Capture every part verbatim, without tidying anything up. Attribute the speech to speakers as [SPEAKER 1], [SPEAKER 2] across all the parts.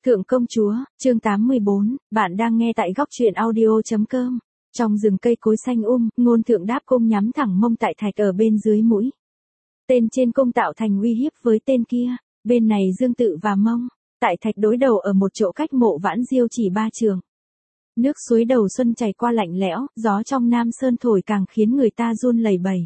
[SPEAKER 1] Thượng công chúa, chương tám mươi bốn, bạn đang nghe tại góc truyện audio.com. Trong rừng cây cối xanh um, Ngôn Thượng đáp cung nhắm thẳng Mông Tại Thạch ở bên dưới mũi. Tên trên cung tạo thành uy hiếp với tên kia, bên này Dương Tự và Mông Tại Thạch đối đầu ở một chỗ cách Mộ Vãn Diêu chỉ ba trường. Nước suối đầu xuân chảy qua lạnh lẽo, gió trong Nam Sơn thổi càng khiến người ta run lẩy bẩy.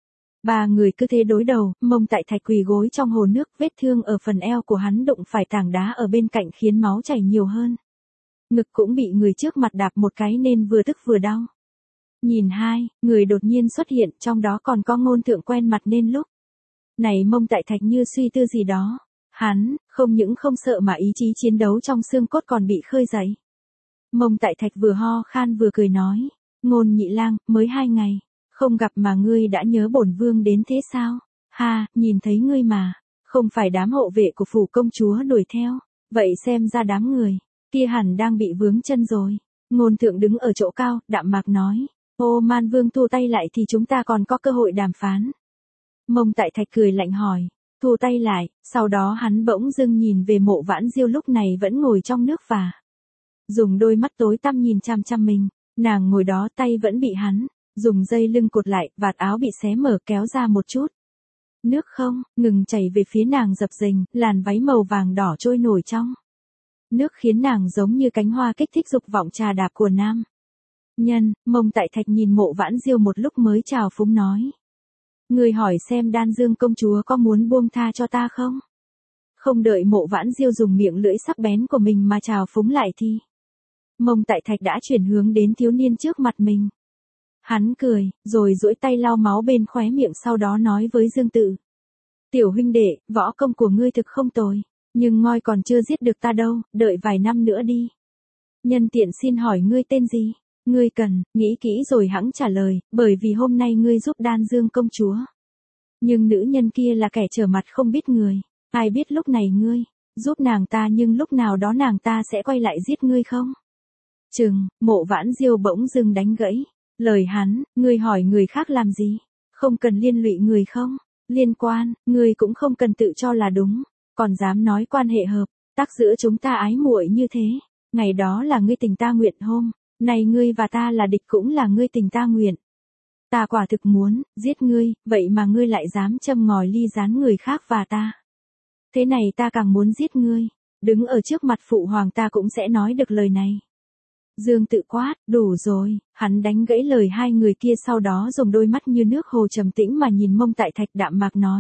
[SPEAKER 1] Ba người cứ thế đối đầu, Mông Tại Thạch quỳ gối trong hồ nước, vết thương ở phần eo của hắn đụng phải tảng đá ở bên cạnh khiến máu chảy nhiều hơn. Ngực cũng bị người trước mặt đạp một cái nên vừa tức vừa đau. Nhìn hai, người đột nhiên xuất hiện, trong đó còn có Ngôn Thượng quen mặt nên lúc này Mông Tại Thạch như suy tư gì đó. Hắn, không những không sợ mà ý chí chiến đấu trong xương cốt còn bị khơi dậy. Mông Tại Thạch vừa ho khan vừa cười nói, Ngôn nhị lang, mới hai ngày không gặp mà ngươi đã nhớ bổn vương đến thế sao? Ha, nhìn thấy ngươi mà, không phải đám hộ vệ của phủ công chúa đuổi theo, vậy xem ra đám người kia hẳn đang bị vướng chân rồi. Ngôn Thượng đứng ở chỗ cao, đạm mạc nói, ô Man Vương thu tay lại thì chúng ta còn có cơ hội đàm phán. Mông Tại Thạch cười lạnh hỏi, thu tay lại, sau đó hắn bỗng dưng nhìn về Mộ Vãn Diêu lúc này vẫn ngồi trong nước và dùng đôi mắt tối tăm nhìn chăm chăm mình, nàng ngồi đó tay vẫn bị hắn dùng dây lưng cột lại, vạt áo bị xé mở kéo ra một chút. Nước không ngừng chảy về phía nàng dập dềnh, làn váy màu vàng đỏ trôi nổi trong nước khiến nàng giống như cánh hoa kích thích dục vọng trà đạp của nam nhân. Mông Tại Thạch nhìn Mộ Vãn Diêu một lúc mới chào phúng nói, người hỏi xem Đan Dương công chúa có muốn buông tha cho ta không? Không đợi Mộ Vãn Diêu dùng miệng lưỡi sắc bén của mình mà chào phúng lại thì Mông Tại Thạch đã chuyển hướng đến thiếu niên trước mặt mình. Hắn cười, rồi duỗi tay lau máu bên khóe miệng, sau đó nói với Dương Tự, tiểu huynh đệ, võ công của ngươi thực không tồi, nhưng ngoi còn chưa giết được ta đâu, đợi vài năm nữa đi. Nhân tiện xin hỏi ngươi tên gì? Ngươi cần nghĩ kỹ rồi hẵng trả lời, bởi vì hôm nay ngươi giúp Đan Dương công chúa. Nhưng nữ nhân kia là kẻ trở mặt không biết người, ai biết lúc này ngươi giúp nàng ta nhưng lúc nào đó nàng ta sẽ quay lại giết ngươi không? Chừng, Mộ Vãn Diêu bỗng dưng đánh gãy lời hắn, ngươi hỏi người khác làm gì? Không cần liên lụy người không? Liên quan, ngươi cũng không cần tự cho là đúng, còn dám nói quan hệ hợp tác giữa chúng ta ái muội như thế. Ngày đó là ngươi tình ta nguyện, hôm nay ngươi và ta là địch cũng là ngươi tình ta nguyện. Ta quả thực muốn giết ngươi, vậy mà ngươi lại dám châm ngòi ly gián người khác và ta. Thế này ta càng muốn giết ngươi, đứng ở trước mặt phụ hoàng ta cũng sẽ nói được lời này. Dương Tự quát, đủ rồi, hắn đánh gãy lời hai người kia, sau đó dùng đôi mắt như nước hồ trầm tĩnh mà nhìn Mông Tại Thạch, đạm mạc nói,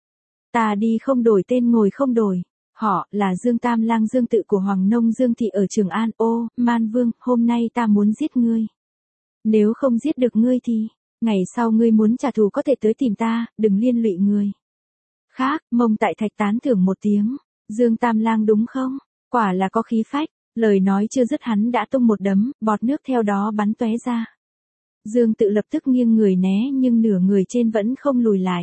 [SPEAKER 1] ta đi không đổi tên ngồi không đổi. Họ là Dương Tam Lang Dương Tự của Hoàng Nông Dương Thị ở Trường An. Ô, Man Vương, hôm nay ta muốn giết ngươi. Nếu không giết được ngươi thì ngày sau ngươi muốn trả thù có thể tới tìm ta, đừng liên lụy người khác. Mông Tại Thạch tán thưởng một tiếng, Dương Tam Lang đúng không? Quả là có khí phách. Lời nói chưa dứt hắn đã tung một đấm, bọt nước theo đó bắn tóe ra. Dương Tự lập tức nghiêng người né, nhưng nửa người trên vẫn không lùi lại.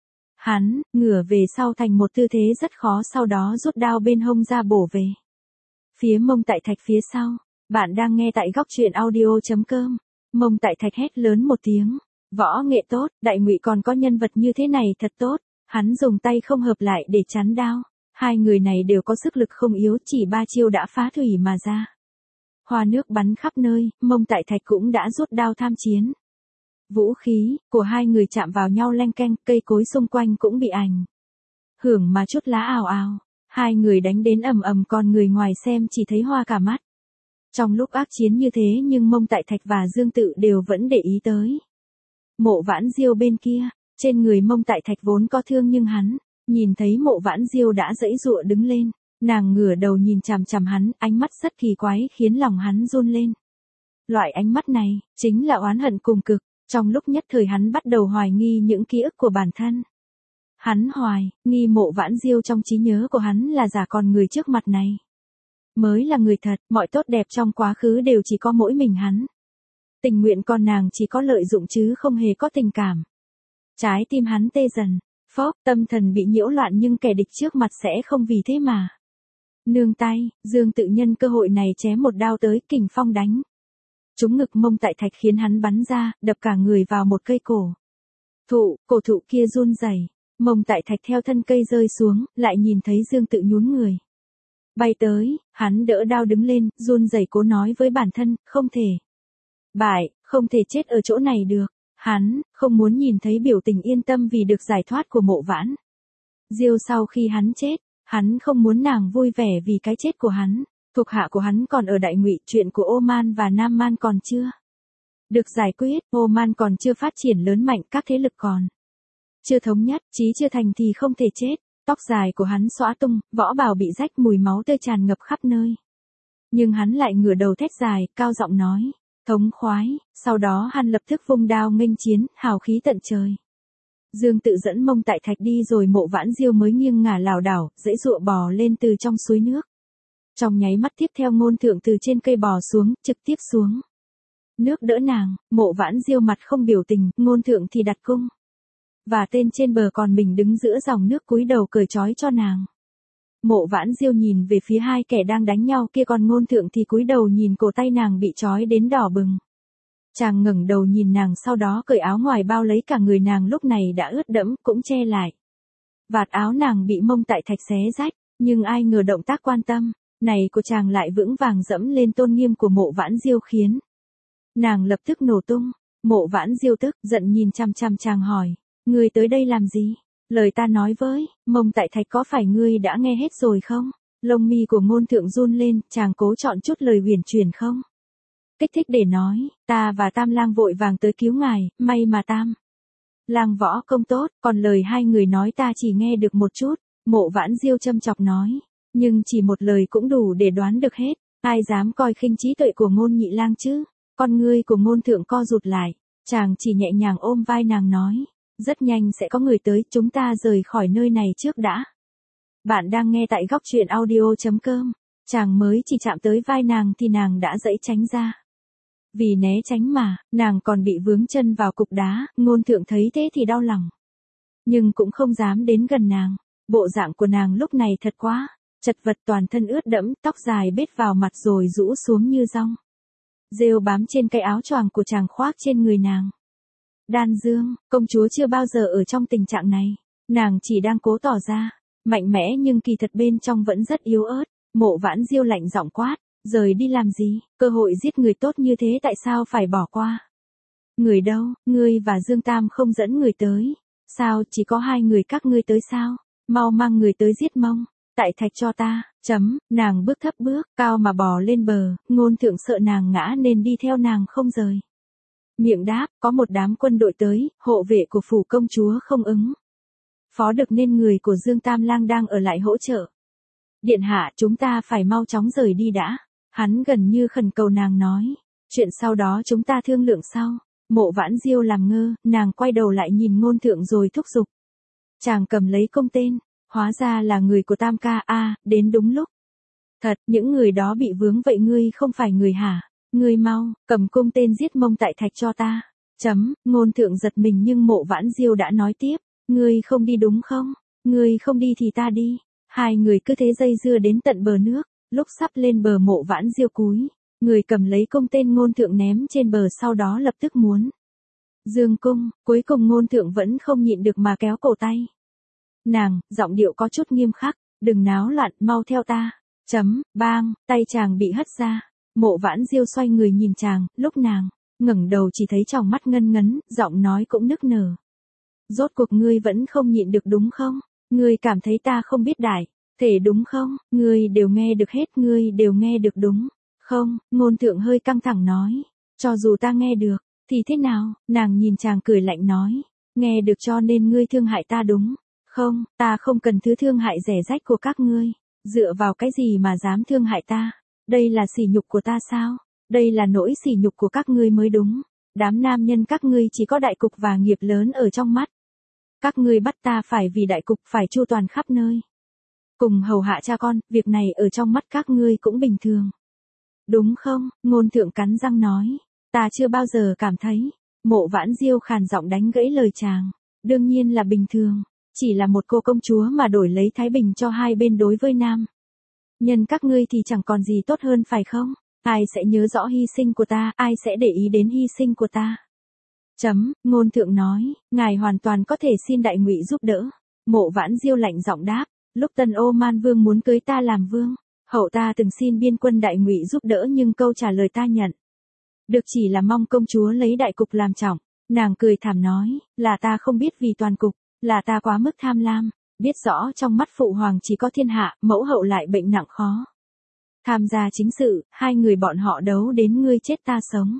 [SPEAKER 1] Hắn ngửa về sau thành một tư thế rất khó, sau đó rút đao bên hông ra bổ về phía Mông Tại Thạch phía sau. Bạn đang nghe tại góc truyện audio.com. Mông Tại Thạch hét lớn một tiếng, võ nghệ tốt, Đại Ngụy còn có nhân vật như thế này thật tốt. Hắn dùng tay không hợp lại để chắn đao. Hai người này đều có sức lực không yếu, chỉ ba chiêu đã phá thủy mà ra. Hoa nước bắn khắp nơi, Mông Tại Thạch cũng đã rút đao tham chiến. Vũ khí của hai người chạm vào nhau leng keng, cây cối xung quanh cũng bị ảnh hưởng mà chút lá ào ào. Hai người đánh đến ầm ầm, còn người ngoài xem chỉ thấy hoa cả mắt. Trong lúc ác chiến như thế nhưng Mông Tại Thạch và Dương Tự đều vẫn để ý tới Mộ Vãn Diêu bên kia. Trên người Mông Tại Thạch vốn có thương nhưng hắn nhìn thấy Mộ Vãn Diêu đã giãy giụa đứng lên, nàng ngửa đầu nhìn chằm chằm hắn, ánh mắt rất kỳ quái khiến lòng hắn run lên. Loại ánh mắt này chính là oán hận cùng cực. Trong lúc nhất thời hắn bắt đầu hoài nghi những ký ức của bản thân. Hắn hoài nghi Mộ Vãn Diêu trong trí nhớ của hắn là giả, còn người trước mặt này mới là người thật. Mọi tốt đẹp trong quá khứ đều chỉ có mỗi mình hắn tình nguyện, còn nàng chỉ có lợi dụng chứ không hề có tình cảm. Trái tim hắn tê dần, phốc, tâm thần bị nhiễu loạn, nhưng kẻ địch trước mặt sẽ không vì thế mà nương tay. Dương Tự nhân cơ hội này chém một đao tới, kình phong đánh trúng ngực Mông Tại Thạch khiến hắn bắn ra, đập cả người vào một cây cổ thụ. Cổ thụ kia run rẩy, Mông Tại Thạch theo thân cây rơi xuống, lại nhìn thấy Dương Tự nhún người bay tới, hắn đỡ đao đứng lên, run rẩy cố nói với bản thân, không thể. Bại, không thể chết ở chỗ này được. Hắn, không muốn nhìn thấy biểu tình yên tâm vì được giải thoát của Mộ Vãn Diêu sau khi hắn chết, hắn không muốn nàng vui vẻ vì cái chết của hắn. Thuộc hạ của hắn còn ở Đại Ngụy, chuyện của Oman và Nam Man còn chưa được giải quyết, Oman còn chưa phát triển lớn mạnh, các thế lực còn chưa thống nhất, chí chưa thành thì không thể chết. Tóc dài của hắn xõa tung, võ bào bị rách, mùi máu tươi tràn ngập khắp nơi. Nhưng hắn lại ngửa đầu thét dài, cao giọng nói, thống khoái, sau đó hắn lập tức vung đao nghênh chiến, hào khí tận trời. Dương Tự dẫn Mông Tại Thạch đi rồi Mộ Vãn Diêu mới nghiêng ngả lảo đảo, giãy giụa bò lên từ trong suối nước. Trong nháy mắt tiếp theo Ngôn Thượng từ trên cây bò xuống, trực tiếp xuống nước đỡ nàng. Mộ Vãn Diêu mặt không biểu tình, Ngôn Thượng thì đặt cung và tên trên bờ, còn mình đứng giữa dòng nước cúi đầu cởi trói cho nàng. Mộ Vãn Diêu nhìn về phía hai kẻ đang đánh nhau kia, còn Ngôn Thượng thì cúi đầu nhìn cổ tay nàng bị trói đến đỏ bừng. Chàng ngẩng đầu nhìn nàng, sau đó cởi áo ngoài bao lấy cả người nàng lúc này đã ướt đẫm, cũng che lại. Vạt áo nàng bị Mông Tại Thạch xé rách, nhưng ai ngờ động tác quan tâm này của chàng lại vững vàng dẫm lên tôn nghiêm của Mộ Vãn Diêu, khiến nàng lập tức nổ tung. Mộ Vãn Diêu tức giận nhìn chằm chằm chàng hỏi, ngươi tới đây làm gì? Lời ta nói với Mông Tại Thạch có phải ngươi đã nghe hết rồi không? Lông mi của Ngôn Thượng run lên, chàng cố chọn chút lời huyền chuyển không kích thích để nói, ta và Tam Lang vội vàng tới cứu ngài, may mà Tam Lang võ công tốt, còn lời hai người nói ta chỉ nghe được một chút. Mộ Vãn Diêu châm chọc nói, nhưng chỉ một lời cũng đủ để đoán được hết, ai dám coi khinh trí tuệ của Ngôn Nhị Lang chứ? Con ngươi của Ngôn Thượng co rụt lại, chàng chỉ nhẹ nhàng ôm vai nàng nói, rất nhanh sẽ có người tới, chúng ta rời khỏi nơi này trước đã. Bạn đang nghe tại góc truyện audio.com. Chàng mới chỉ chạm tới vai nàng thì nàng đã giãy tránh ra. Vì né tránh mà, nàng còn bị vướng chân vào cục đá. Ngôn Thượng thấy thế thì đau lòng, nhưng cũng không dám đến gần nàng. Bộ dạng của nàng lúc này thật quá chật vật, toàn thân ướt đẫm, tóc dài bết vào mặt rồi rũ xuống như rong rêu bám trên cái áo choàng của chàng khoác trên người nàng. Đan Dương, công chúa chưa bao giờ ở trong tình trạng này. Nàng chỉ đang cố tỏ ra mạnh mẽ, nhưng kỳ thật bên trong vẫn rất yếu ớt. Mộ Vãn Diêu lạnh giọng quát, rời đi làm gì? Cơ hội giết người tốt như thế tại sao phải bỏ qua? Người đâu? Ngươi và Dương Tam không dẫn người tới. Sao, chỉ có hai người các ngươi tới sao? Mau mang người tới giết Mông Tại Thạch cho ta. Chấm, nàng bước thấp bước cao mà bò lên bờ. Ngôn Thượng sợ nàng ngã nên đi theo nàng không rời miệng đáp, có một đám quân đội tới, hộ vệ của phủ công chúa không ứng phó được nên người của Dương Tam Lang đang ở lại hỗ trợ. Điện hạ, chúng ta phải mau chóng rời đi đã. Hắn gần như khẩn cầu nàng nói, chuyện sau đó chúng ta thương lượng sau. Mộ Vãn Diêu làm ngơ, nàng quay đầu lại nhìn Ngôn Thượng rồi thúc giục. Chàng cầm lấy cung tên, hóa ra là người của Tam ca. A, đến đúng lúc. Thật, những người đó bị vướng vậy, ngươi không phải người hả? Ngươi mau, cầm cung tên giết Mông Tại Thạch cho ta. Chấm, Ngôn Thượng giật mình nhưng Mộ Vãn Diêu đã nói tiếp, ngươi không đi đúng không? Ngươi không đi thì ta đi. Hai người cứ thế dây dưa đến tận bờ nước, lúc sắp lên bờ Mộ Vãn Diêu cúi người cầm lấy cung tên Ngôn Thượng ném trên bờ, sau đó lập tức muốn dương cung, cuối cùng Ngôn Thượng vẫn không nhịn được mà kéo cổ tay nàng, giọng điệu có chút nghiêm khắc, đừng náo loạn, mau theo ta. Chấm, bang, tay chàng bị hất ra. Mộ Vãn Diêu xoay người nhìn chàng, lúc nàng ngẩng đầu chỉ thấy tròng mắt ngân ngấn, giọng nói cũng nức nở. Rốt cuộc ngươi vẫn không nhịn được đúng không? Ngươi cảm thấy ta không biết đại thể đúng không? Ngươi đều nghe được hết, ngươi đều nghe được đúng không? Ngôn Thượng hơi căng thẳng nói, cho dù ta nghe được thì thế nào? Nàng nhìn chàng cười lạnh nói, nghe được cho nên ngươi thương hại ta đúng không? Ta không cần thứ thương hại rẻ rách của các ngươi. Dựa vào cái gì mà dám thương hại ta? Đây là sỉ nhục của ta sao? Đây là nỗi sỉ nhục của các ngươi mới đúng. Đám nam nhân các ngươi chỉ có đại cục và nghiệp lớn ở trong mắt. Các ngươi bắt ta phải vì đại cục phải chu toàn khắp nơi, cùng hầu hạ cha con, việc này ở trong mắt các ngươi cũng bình thường. Đúng không? Ngôn Thượng cắn răng nói, ta chưa bao giờ cảm thấy. Mộ Vãn Diêu khàn giọng đánh gãy lời chàng, đương nhiên là bình thường. Chỉ là một cô công chúa mà đổi lấy thái bình cho hai bên đối với nam nhân các ngươi thì chẳng còn gì tốt hơn phải không? Ai sẽ nhớ rõ hy sinh của ta, ai sẽ để ý đến hy sinh của ta? Chấm, Ngôn Thượng nói, ngài hoàn toàn có thể xin Đại Ngụy giúp đỡ. Mộ Vãn Diêu lạnh giọng đáp, lúc Tân Ô Man Vương muốn cưới ta làm vương, Hậu ta từng xin biên quân đại ngụy giúp đỡ nhưng câu trả lời ta nhận được chỉ là mong công chúa lấy đại cục làm trọng. Nàng cười thảm nói, là ta không biết vì toàn cục, là ta quá mức tham lam, biết rõ trong mắt phụ hoàng chỉ có thiên hạ, mẫu hậu lại bệnh nặng khó. Tham gia chính sự, hai người bọn họ đấu đến ngươi chết ta sống.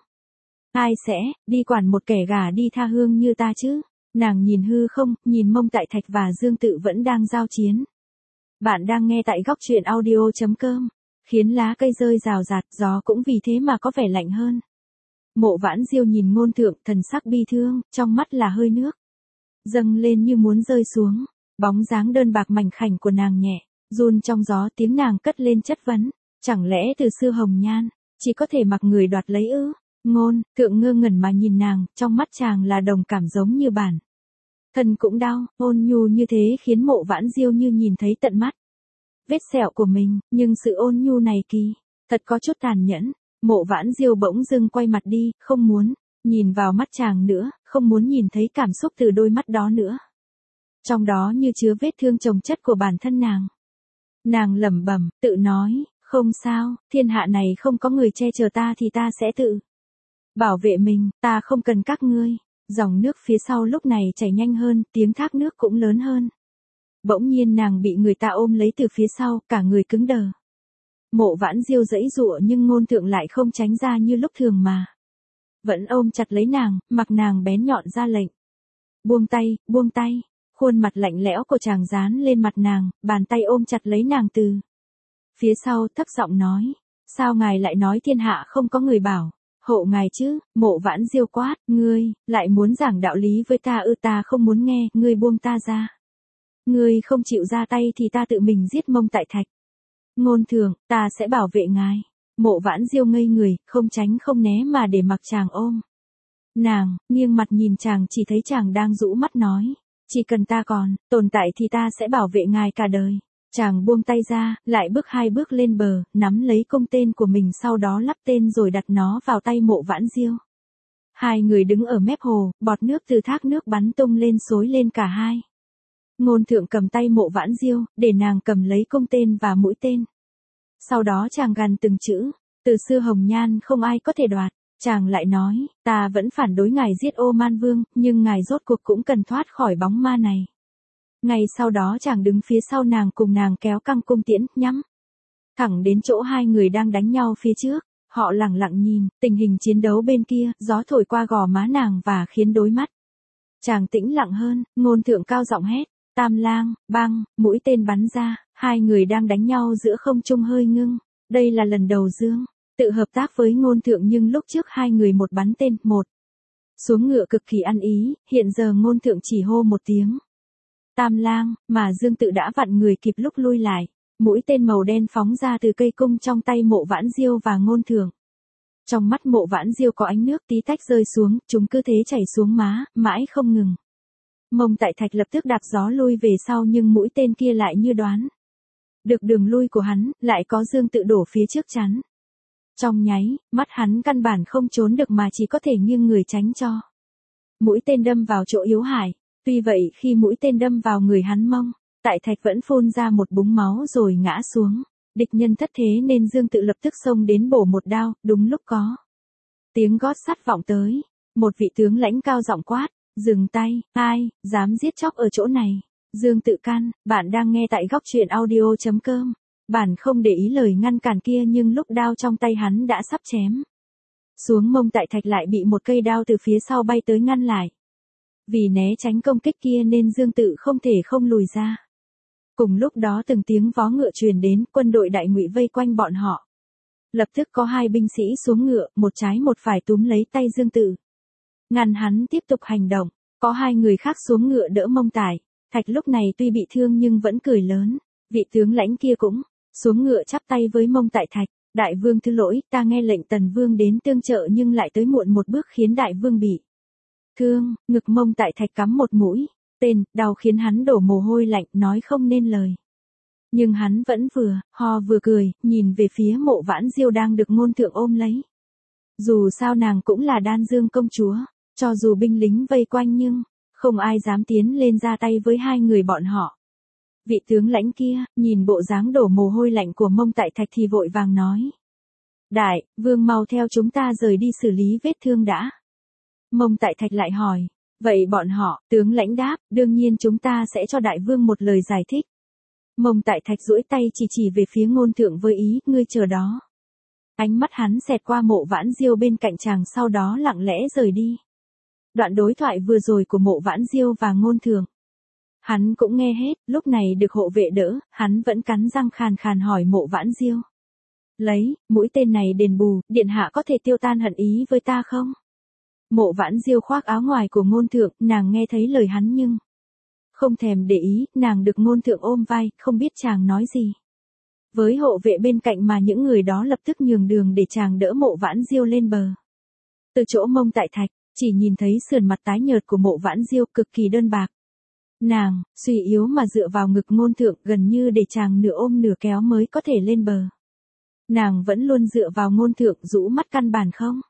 [SPEAKER 1] Ai sẽ, đi quản một kẻ gả đi tha hương như ta chứ? Nàng nhìn hư không, nhìn Mông Tại Thạch và Dương Tự vẫn đang giao chiến. Bạn đang nghe tại góc truyện audio.com, khiến lá cây rơi rào rạt, gió cũng vì thế mà có vẻ lạnh hơn. Mộ Vãn Diêu nhìn Ngôn Thượng, thần sắc bi thương, trong mắt là hơi nước dâng lên như muốn rơi xuống. Bóng dáng đơn bạc mảnh khảnh của nàng nhẹ run trong gió, tiếng nàng cất lên chất vấn, chẳng lẽ từ xưa hồng nhan chỉ có thể mặc người đoạt lấy ư? Ngôn Thượng ngơ ngẩn mà nhìn nàng, trong mắt chàng là đồng cảm giống như bản thân cũng đau. Ôn nhu như thế khiến Mộ Vãn Diêu như nhìn thấy tận mắt vết sẹo của mình, nhưng sự ôn nhu này kỳ thật có chút tàn nhẫn. Mộ Vãn Diêu bỗng dưng quay mặt đi, không muốn nhìn vào mắt chàng nữa, không muốn nhìn thấy cảm xúc từ đôi mắt đó nữa. Trong đó như chứa vết thương chồng chất của bản thân nàng. Nàng lẩm bẩm, tự nói, không sao, thiên hạ này không có người che chở ta thì ta sẽ tự bảo vệ mình, ta không cần các ngươi. Dòng nước phía sau lúc này chảy nhanh hơn, tiếng thác nước cũng lớn hơn. Bỗng nhiên nàng bị người ta ôm lấy từ phía sau, cả người cứng đờ. Mộ Vãn Diêu giãy giụa nhưng Ngôn Thượng lại không tránh ra như lúc thường mà vẫn ôm chặt lấy nàng, mặc nàng bén nhọn ra lệnh. Buông tay, buông tay. Khuôn mặt lạnh lẽo của chàng dán lên mặt nàng, bàn tay ôm chặt lấy nàng từ phía sau, thấp giọng nói, sao ngài lại nói thiên hạ không có người bảo hộ ngài chứ? Mộ Vãn Diêu quát, ngươi lại muốn giảng đạo lý với ta ư? Ta không muốn nghe, ngươi buông ta ra. Ngươi không chịu ra tay thì ta tự mình giết Mông Tại Thạch. Ngôn Thượng, ta sẽ bảo vệ ngài. Mộ Vãn Diêu ngây người, không tránh không né mà để mặc chàng ôm nàng, nghiêng mặt nhìn chàng, chỉ thấy chàng đang rũ mắt nói, chỉ cần ta còn tồn tại thì ta sẽ bảo vệ ngài cả đời. Chàng buông tay ra, lại bước hai bước lên bờ, nắm lấy cung tên của mình, sau đó lắp tên rồi đặt nó vào tay Mộ Vãn Diêu. Hai người đứng ở mép hồ, bọt nước từ thác nước bắn tung lên xối lên cả hai. Ngôn Thượng cầm tay Mộ Vãn Diêu, để nàng cầm lấy cung tên và mũi tên. Sau đó chàng gằn từng chữ, từ xưa hồng nhan không ai có thể đoạt. Chàng lại nói, ta vẫn phản đối ngài giết Ô Man Vương, nhưng ngài rốt cuộc cũng cần thoát khỏi bóng ma này. Ngay sau đó chàng đứng phía sau nàng, cùng nàng kéo căng cung tiễn, nhắm thẳng đến chỗ hai người đang đánh nhau phía trước. Họ lặng lặng nhìn tình hình chiến đấu bên kia, gió thổi qua gò má nàng và khiến đôi mắt chàng tĩnh lặng hơn. Ngôn Thượng cao giọng hét, Tam Lang, băng, mũi tên bắn ra, hai người đang đánh nhau giữa không trung hơi ngưng. Đây là lần đầu Dương tự hợp tác với Ngôn Thượng, nhưng lúc trước hai người một bắn tên, một xuống ngựa cực kỳ ăn ý. Hiện giờ Ngôn Thượng chỉ hô một tiếng Tam Lang, mà Dương Tự đã vặn người kịp lúc lui lại. Mũi tên màu đen phóng ra từ cây cung trong tay Mộ Vãn Diêu và Ngôn Thượng. Trong mắt Mộ Vãn Diêu có ánh nước tí tách rơi xuống, chúng cứ thế chảy xuống má, mãi không ngừng. Mông Tại Thạch lập tức đạp gió lui về sau, nhưng mũi tên kia lại như đoán được đường lui của hắn, lại có Dương Tự đổ phía trước chắn. Trong nháy mắt hắn căn bản không trốn được mà chỉ có thể nghiêng người tránh cho mũi tên đâm vào chỗ yếu hại. Tuy vậy khi mũi tên đâm vào người hắn, Mông Tại Thạch vẫn phun ra một búng máu rồi ngã xuống. Địch nhân thất thế nên Dương Tự lập tức xông đến bổ một đao. Đúng lúc có tiếng gót sắt vọng tới, một vị tướng lãnh cao giọng quát, dừng tay, ai dám giết chóc ở chỗ này? Dương Tự can, bạn đang nghe tại góc truyện audio.com. Bản không để ý lời ngăn cản kia, nhưng lúc đao trong tay hắn đã sắp chém xuống, Mông Tại Thạch lại bị một cây đao từ phía sau bay tới ngăn lại. Vì né tránh công kích kia nên Dương Tự không thể không lùi ra. Cùng lúc đó từng tiếng vó ngựa truyền đến, quân đội đại ngụy vây quanh bọn họ. Lập tức có hai binh sĩ xuống ngựa, một trái một phải túm lấy tay Dương Tự, ngăn hắn tiếp tục hành động. Có hai người khác xuống ngựa đỡ Mông Tại Thạch, lúc này tuy bị thương nhưng vẫn cười lớn. Vị tướng lãnh kia cũng xuống ngựa chắp tay với Mông Tại Thạch, đại vương thứ lỗi, ta nghe lệnh Tần Vương đến tương trợ nhưng lại tới muộn một bước khiến đại vương bị thương. Ngực Mông Tại Thạch cắm một mũi tên, đau khiến hắn đổ mồ hôi lạnh, nói không nên lời. Nhưng hắn vẫn vừa ho vừa cười, nhìn về phía Mộ Vãn Diêu đang được Ngôn Thượng ôm lấy. Dù sao nàng cũng là Đan Dương công chúa, cho dù binh lính vây quanh nhưng không ai dám tiến lên ra tay với hai người bọn họ. Vị tướng lãnh kia, nhìn bộ dáng đổ mồ hôi lạnh của Mông Tại Thạch thì vội vàng nói. Đại, vương mau theo chúng ta rời đi xử lý vết thương đã. Mông Tại Thạch lại hỏi. Vậy bọn họ, tướng lãnh đáp, đương nhiên chúng ta sẽ cho đại vương một lời giải thích. Mông Tại Thạch duỗi tay chỉ chỉ về phía Ngôn Thượng với ý, ngươi chờ đó. Ánh mắt hắn xẹt qua Mộ Vãn Diêu bên cạnh chàng sau đó lặng lẽ rời đi. Đoạn đối thoại vừa rồi của Mộ Vãn Diêu và Ngôn Thượng. Hắn cũng nghe hết, lúc này được hộ vệ đỡ, hắn vẫn cắn răng khàn khàn hỏi Mộ Vãn Diêu. Lấy, mũi tên này đền bù, điện hạ có thể tiêu tan hận ý với ta không? Mộ Vãn Diêu khoác áo ngoài của Ngôn Thượng, nàng nghe thấy lời hắn nhưng không thèm để ý, nàng được Ngôn Thượng ôm vai, không biết chàng nói gì. Với hộ vệ bên cạnh mà những người đó lập tức nhường đường để chàng đỡ Mộ Vãn Diêu lên bờ. Từ chỗ Mông Tại Thạch, chỉ nhìn thấy sườn mặt tái nhợt của Mộ Vãn Diêu cực kỳ đơn bạc. Nàng, suy yếu mà dựa vào ngực Ngôn Thượng gần như để chàng nửa ôm nửa kéo mới có thể lên bờ. Nàng vẫn luôn dựa vào Ngôn Thượng rũ mắt căn bản không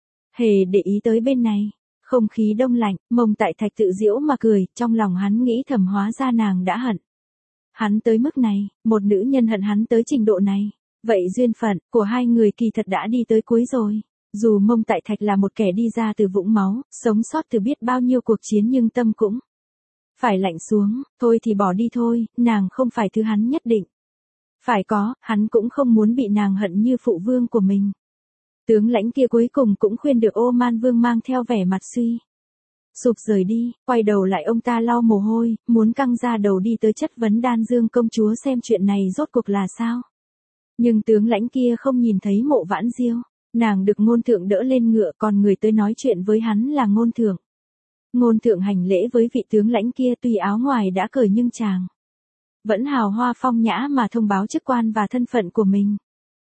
[SPEAKER 1] hề để ý tới bên này. Không khí đông lạnh, Mông Tại Thạch tự giễu mà cười, trong lòng hắn nghĩ thầm hóa ra nàng đã hận hắn tới mức này, một nữ nhân hận hắn tới trình độ này. Vậy duyên phận của hai người kỳ thật đã đi tới cuối rồi. Dù Mông Tại Thạch là một kẻ đi ra từ vũng máu, sống sót từ biết bao nhiêu cuộc chiến nhưng tâm cũng phải lạnh xuống, thôi thì bỏ đi thôi, nàng không phải thứ hắn nhất định phải có, hắn cũng không muốn bị nàng hận như phụ vương của mình. Tướng lãnh kia cuối cùng cũng khuyên được Ô Man Vương mang theo vẻ mặt suy sụp rời đi, quay đầu lại ông ta lau mồ hôi, muốn căng ra đầu đi tới chất vấn Đan Dương công chúa xem chuyện này rốt cuộc là sao. Nhưng tướng lãnh kia không nhìn thấy Mộ Vãn Diêu, nàng được Ngôn Thượng đỡ lên ngựa còn người tới nói chuyện với hắn là Ngôn Thượng. Ngôn Thượng hành lễ với vị tướng lãnh kia tuy áo ngoài đã cởi nhưng chàng vẫn hào hoa phong nhã mà thông báo chức quan và thân phận của mình.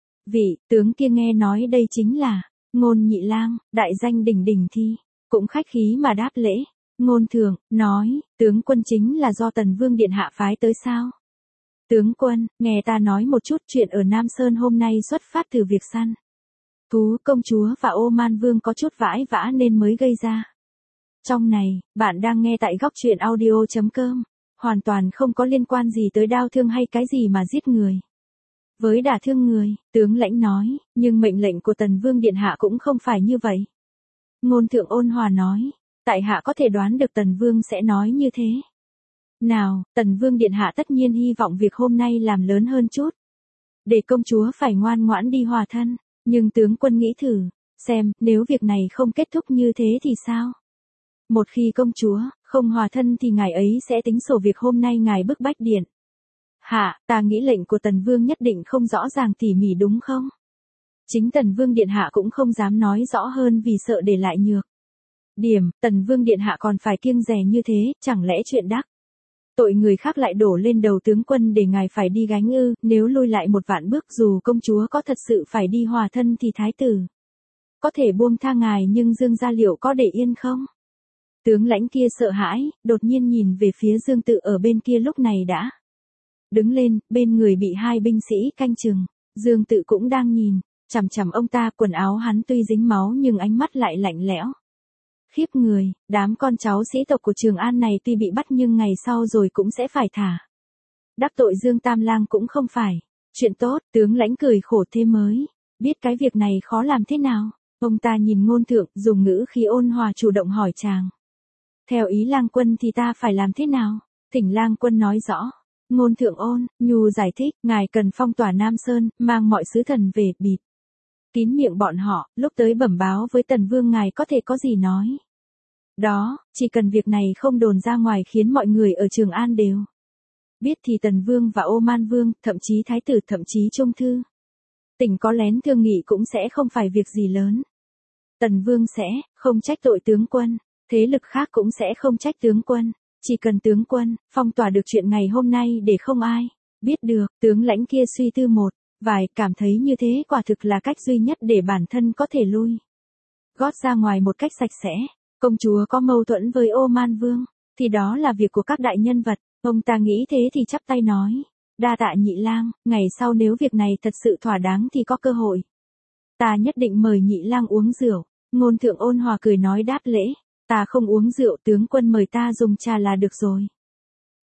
[SPEAKER 1] Vị tướng kia nghe nói đây chính là Ngôn Nhị Lang, đại danh đỉnh đỉnh thi, cũng khách khí mà đáp lễ. Ngôn Thượng nói, tướng quân chính là do Tần Vương điện hạ phái tới sao? Tướng quân, nghe ta nói một chút chuyện ở Nam Sơn hôm nay xuất phát từ việc săn thú công chúa và Ô Man Vương có chút vãi vã nên mới gây ra. Trong này, bạn đang nghe tại góc truyện audio chấm com, hoàn toàn không có liên quan gì tới đao thương hay cái gì mà giết người. Với đả thương người, tướng lãnh nói, nhưng mệnh lệnh của Tần Vương điện hạ cũng không phải như vậy. Ngôn Thượng ôn hòa nói, tại hạ có thể đoán được Tần Vương sẽ nói như thế. Nào, Tần Vương điện hạ tất nhiên hy vọng việc hôm nay làm lớn hơn chút, để công chúa phải ngoan ngoãn đi hòa thân, nhưng tướng quân nghĩ thử, xem, nếu việc này không kết thúc như thế thì sao? Một khi công chúa không hòa thân thì ngài ấy sẽ tính sổ việc hôm nay ngài bức bách điện hạ, ta nghĩ lệnh của Tần Vương nhất định không rõ ràng tỉ mỉ đúng không? Chính Tần Vương điện hạ cũng không dám nói rõ hơn vì sợ để lại nhược điểm, Tần Vương điện hạ còn phải kiêng dè như thế, chẳng lẽ chuyện đắc tội người khác lại đổ lên đầu tướng quân để ngài phải đi gánh ư? Nếu lui lại một vạn bước, dù công chúa có thật sự phải đi hòa thân thì thái tử có thể buông tha ngài, nhưng Dương gia liệu có để yên không? Tướng lãnh kia sợ hãi, đột nhiên nhìn về phía Dương Tự ở bên kia lúc này đã đứng lên, bên người bị hai binh sĩ canh chừng. Dương Tự cũng đang nhìn chằm chằm ông ta, quần áo hắn tuy dính máu nhưng ánh mắt lại lạnh lẽo khiếp người. Đám con cháu sĩ tộc của Trường An này tuy bị bắt nhưng ngày sau rồi cũng sẽ phải thả. Đắc tội Dương Tam Lang cũng không phải chuyện tốt. Tướng lãnh cười khổ thế mới biết cái việc này khó làm thế nào. Ông ta nhìn Ngôn Thượng, dùng ngữ khí ôn hòa chủ động hỏi chàng, theo ý Lang quân thì ta phải làm thế nào? Thỉnh Lang quân nói rõ. Ngôn Thượng ôn nhu giải thích, ngài cần phong tỏa Nam Sơn, mang mọi sứ thần về, bịt kín miệng bọn họ, lúc tới bẩm báo với Tần Vương ngài có thể có gì nói đó, chỉ cần việc này không đồn ra ngoài khiến mọi người ở Trường An đều biết thì Tần Vương và Ô Man Vương, thậm chí Thái tử, thậm chí Trung Thư tỉnh có lén thương nghị cũng sẽ không phải việc gì lớn. Tần Vương sẽ không trách tội tướng quân, thế lực khác cũng sẽ không trách tướng quân, chỉ cần tướng quân phong tỏa được chuyện ngày hôm nay để không ai biết được. Tướng lãnh kia suy tư một vài, cảm thấy như thế quả thực là cách duy nhất để bản thân có thể lui gót ra ngoài một cách sạch sẽ. Công chúa có mâu thuẫn với Ô Man Vương thì đó là việc của các đại nhân vật. Ông ta nghĩ thế thì chắp tay nói, đa tạ Nhị Lang, ngày sau nếu việc này thật sự thỏa đáng thì có cơ hội ta nhất định mời Nhị Lang uống rượu. Ngôn Thượng ôn hòa cười nói đáp lễ, ta không uống rượu, tướng quân mời ta dùng trà là được rồi.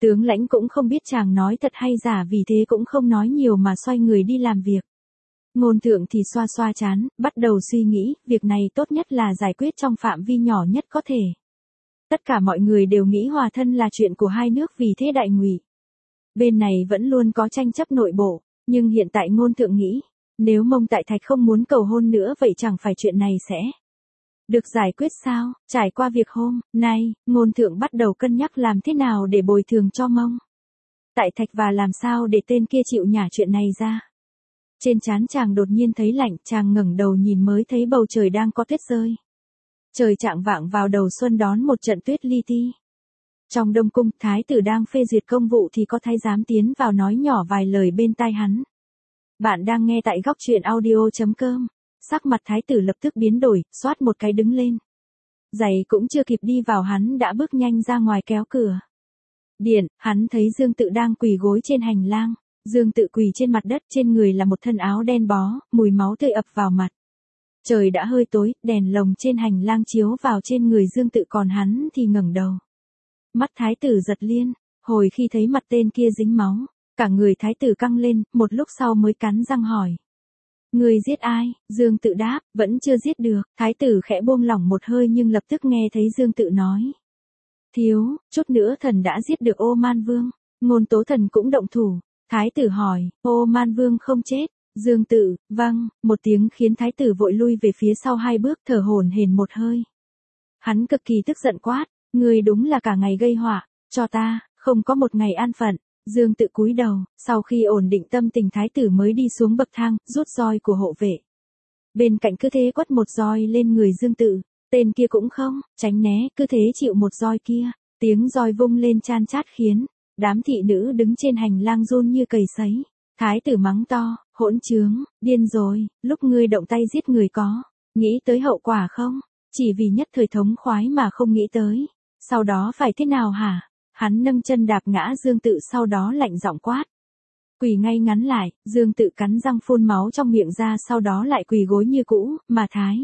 [SPEAKER 1] Tướng lãnh cũng không biết chàng nói thật hay giả, vì thế cũng không nói nhiều mà xoay người đi làm việc. Ngôn thượng thì xoa xoa chán, bắt đầu suy nghĩ, việc này tốt nhất là giải quyết trong phạm vi nhỏ nhất có thể. Tất cả mọi người đều nghĩ hòa thân là chuyện của hai nước, vì thế đại ngụy bên này vẫn luôn có tranh chấp nội bộ, nhưng hiện tại ngôn thượng nghĩ, nếu Mông Tại Thạch không muốn cầu hôn nữa vậy chẳng phải chuyện này sẽ được giải quyết sao? Trải qua việc hôm nay, ngôn thượng bắt đầu cân nhắc làm thế nào để bồi thường cho Mông Tại Thạch và làm sao để tên kia chịu nhả chuyện này ra. Trên trán chàng đột nhiên thấy lạnh, chàng ngẩng đầu nhìn mới thấy bầu trời đang có tuyết rơi. Trời chạng vạng vào đầu xuân đón một trận tuyết li ti. Trong Đông Cung, thái tử đang phê duyệt công vụ thì có thái giám tiến vào nói nhỏ vài lời bên tai hắn. Bạn đang nghe tại góc truyện audio chấm com. Sắc mặt thái tử lập tức biến đổi, xoát một cái đứng lên. Giày cũng chưa kịp đi vào hắn đã bước nhanh ra ngoài kéo cửa điện. Hắn thấy Dương Tự đang quỳ gối trên hành lang. Dương Tự quỳ trên mặt đất, trên người là một thân áo đen bó, mùi máu tươi ập vào mặt. Trời đã hơi tối, đèn lồng trên hành lang chiếu vào trên người Dương Tự, còn hắn thì ngẩng đầu. Mắt thái tử giật liên, hồi khi thấy mặt tên kia dính máu, cả người thái tử căng lên, một lúc sau mới cắn răng hỏi. Người giết ai? Dương Tự đáp, vẫn chưa giết được. Thái tử khẽ buông lỏng một hơi nhưng lập tức nghe thấy Dương Tự nói. Thiếu, chút nữa thần đã giết được Ô Man Vương. Ngôn Tố Thần cũng động thủ. Thái tử hỏi, Ô Man Vương không chết. Dương Tự, vâng, một tiếng khiến thái tử vội lui về phía sau hai bước, thở hổn hển một hơi. Hắn cực kỳ tức giận quát, ngươi đúng là cả ngày gây họa, cho ta, không có một ngày an phận. Dương Tự cúi đầu, sau khi ổn định tâm tình thái tử mới đi xuống bậc thang, rút roi của hộ vệ. Bên cạnh cứ thế quất một roi lên người Dương Tự, tên kia cũng không tránh né, cứ thế chịu một roi kia, tiếng roi vung lên chan chát khiến đám thị nữ đứng trên hành lang run như cầy sấy. Thái tử mắng to, hỗn trướng, điên rồi, lúc ngươi động tay giết người có nghĩ tới hậu quả không? Chỉ vì nhất thời thống khoái mà không nghĩ tới, sau đó phải thế nào hả? Hắn nâng chân đạp ngã Dương Tự, sau đó lạnh giọng quát. Quỳ ngay ngắn lại. Dương Tự cắn răng phun máu trong miệng ra, sau đó lại quỳ gối như cũ, mà thái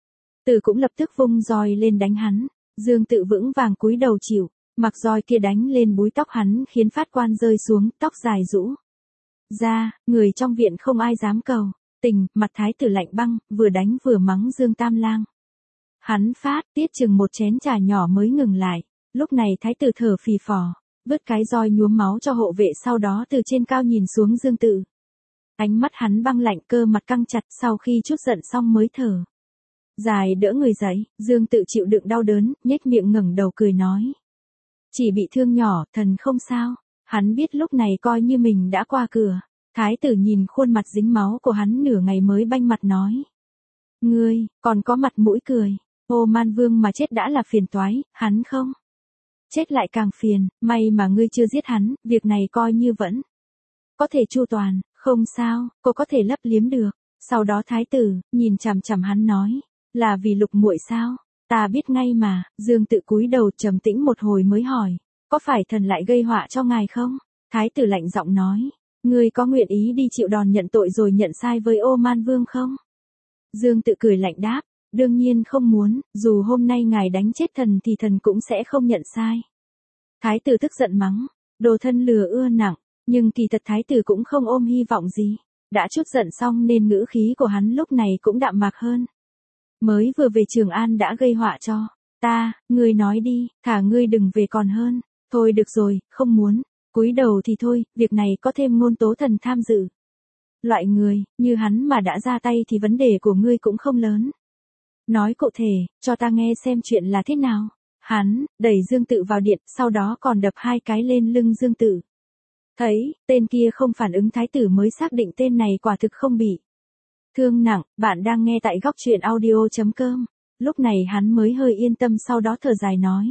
[SPEAKER 1] tử cũng lập tức vung roi lên đánh hắn. Dương Tự vững vàng cúi đầu chịu, mặc roi kia đánh lên búi tóc hắn khiến phát quan rơi xuống, tóc dài rũ ra, người trong viện không ai dám cầu tình. Mặt thái tử lạnh băng, vừa đánh vừa mắng Dương Tam Lang. Hắn phát tiết chừng một chén trà nhỏ mới ngừng lại. Lúc này thái tử thở phì phò, vứt cái roi nhuốm máu cho hộ vệ, sau đó từ trên cao nhìn xuống Dương Tự. Ánh mắt hắn băng lạnh, cơ mặt căng chặt, sau khi chút giận xong mới thở dài đỡ người dậy. Dương Tự chịu đựng đau đớn, nhếch miệng ngẩng đầu cười nói. Chỉ bị thương nhỏ, thần không sao. Hắn biết lúc này coi như mình đã qua cửa. Thái tử nhìn khuôn mặt dính máu của hắn nửa ngày mới banh mặt nói. Ngươi, còn có mặt mũi cười. Ô Man Vương mà chết đã là phiền toái, hắn không chết lại càng phiền, may mà ngươi chưa giết hắn, việc này coi như vẫn có thể chu toàn. Không sao, cô có thể lấp liếm được. Sau đó thái tử nhìn chằm chằm hắn nói, là vì Lục muội sao? Ta biết ngay mà. Dương Tự cúi đầu trầm tĩnh một hồi mới hỏi, có phải thần lại gây họa cho ngài không? Thái tử lạnh giọng nói, ngươi có nguyện ý đi chịu đòn nhận tội rồi nhận sai với Ô Man Vương không? Dương Tự cười lạnh đáp, đương nhiên không muốn, dù hôm nay ngài đánh chết thần thì thần cũng sẽ không nhận sai. Thái tử tức giận mắng, đồ thân lừa ưa nặng, nhưng kỳ thật thái tử cũng không ôm hy vọng gì. Đã chút giận xong nên ngữ khí của hắn lúc này cũng đạm mạc hơn. Mới vừa về Trường An đã gây họa cho ta, ngươi nói đi, thả ngươi đừng về còn hơn. Thôi được rồi, không muốn, cúi đầu thì thôi, việc này có thêm Ngôn Tố Thần tham dự. Loại người như hắn mà đã ra tay thì vấn đề của ngươi cũng không lớn. Nói cụ thể, cho ta nghe xem chuyện là thế nào. Hắn đẩy Dương Tự vào điện, sau đó còn đập hai cái lên lưng Dương Tự. Thấy tên kia không phản ứng, thái tử mới xác định tên này quả thực không bị thương nặng. Bạn đang nghe tại góc truyện audio chấm com. Lúc này hắn mới hơi yên tâm, sau đó thở dài nói.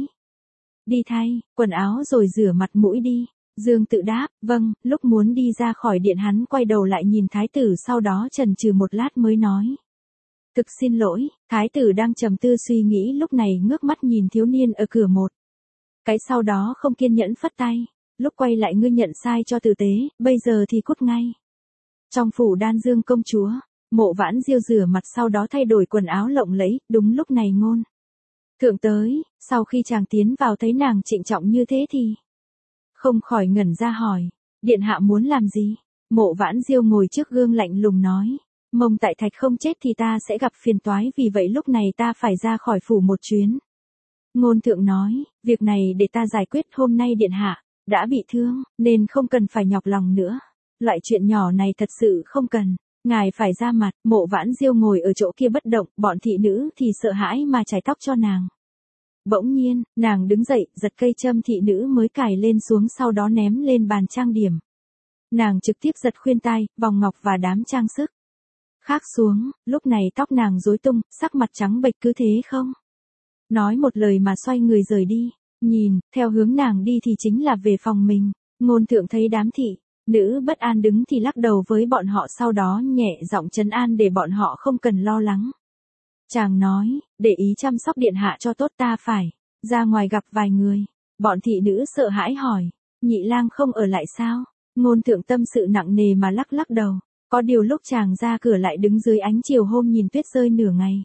[SPEAKER 1] Đi thay quần áo rồi rửa mặt mũi đi. Dương Tự đáp, vâng. Lúc muốn đi ra khỏi điện hắn quay đầu lại nhìn thái tử, sau đó chần chừ một lát mới nói. Thực xin lỗi. Thái tử đang trầm tư suy nghĩ lúc này ngước mắt nhìn thiếu niên ở cửa một cái, sau đó không kiên nhẫn phất tay. Lúc quay lại ngươi nhận sai cho tử tế, bây giờ thì cút ngay. Trong phủ Đan Dương công chúa, Mộ Vãn Diêu rửa mặt sau đó thay đổi quần áo lộng lẫy, đúng lúc này Ngôn thượng tới. Sau khi chàng tiến vào thấy nàng trịnh trọng như thế thì không khỏi ngẩn ra hỏi, điện hạ muốn làm gì? Mộ Vãn Diêu ngồi trước gương lạnh lùng nói, Mông Tại Thạch không chết thì ta sẽ gặp phiền toái, vì vậy lúc này ta phải ra khỏi phủ một chuyến. Ngôn thượng nói, việc này để ta giải quyết, hôm nay điện hạ đã bị thương, nên không cần phải nhọc lòng nữa. Loại chuyện nhỏ này thật sự không cần, ngài phải ra mặt. Mộ Vãn Diêu ngồi ở chỗ kia bất động, bọn thị nữ thì sợ hãi mà chải tóc cho nàng. Bỗng nhiên, nàng đứng dậy, giật cây châm thị nữ mới cài lên xuống, sau đó ném lên bàn trang điểm. Nàng trực tiếp giật khuyên tai, vòng ngọc và đám trang sức khác xuống, lúc này tóc nàng rối tung, sắc mặt trắng bệch, cứ thế không nói một lời mà xoay người rời đi. Nhìn theo hướng nàng đi thì chính là về phòng mình. Ngôn thượng thấy đám thị nữ bất an đứng thì lắc đầu với bọn họ, sau đó nhẹ giọng trấn an để bọn họ không cần lo lắng. Chàng nói, để ý chăm sóc điện hạ cho tốt, ta phải ra ngoài gặp vài người. Bọn thị nữ sợ hãi hỏi, nhị lang không ở lại sao? Ngôn thượng tâm sự nặng nề mà lắc lắc đầu. Có điều lúc chàng ra cửa lại đứng dưới ánh chiều hôm nhìn tuyết rơi nửa ngày.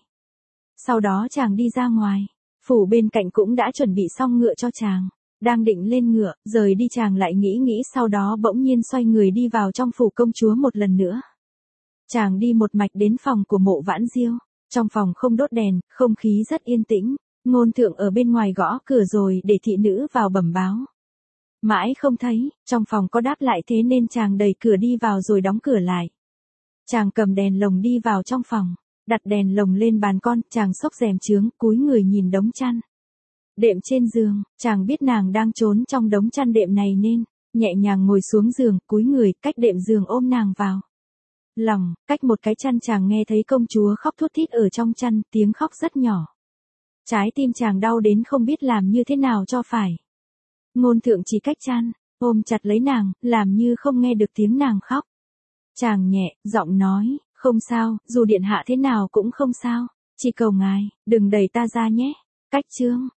[SPEAKER 1] Sau đó chàng đi ra ngoài, phủ bên cạnh cũng đã chuẩn bị xong ngựa cho chàng. Đang định lên ngựa, rời đi chàng lại nghĩ nghĩ, sau đó bỗng nhiên xoay người đi vào trong phủ công chúa một lần nữa. Chàng đi một mạch đến phòng của Mộ Vãn Diêu. Trong phòng không đốt đèn, không khí rất yên tĩnh. Ngôn thượng ở bên ngoài gõ cửa rồi để thị nữ vào bẩm báo. Mãi không thấy, trong phòng có đáp lại, thế nên chàng đẩy cửa đi vào rồi đóng cửa lại. Chàng cầm đèn lồng đi vào trong phòng, đặt đèn lồng lên bàn con, chàng xốc rèm chướng, cúi người nhìn đống chăn đệm trên giường. Chàng biết nàng đang trốn trong đống chăn đệm này nên nhẹ nhàng ngồi xuống giường, cúi người cách đệm giường ôm nàng vào lòng. Cách một cái chăn chàng nghe thấy công chúa khóc thút thít ở trong chăn, tiếng khóc rất nhỏ. Trái tim chàng đau đến không biết làm như thế nào cho phải. Ngôn thượng chỉ cách chăn, ôm chặt lấy nàng, làm như không nghe được tiếng nàng khóc. Chàng nhẹ giọng nói, không sao, dù điện hạ thế nào cũng không sao, chỉ cầu ngài đừng đẩy ta ra nhé. Cách chương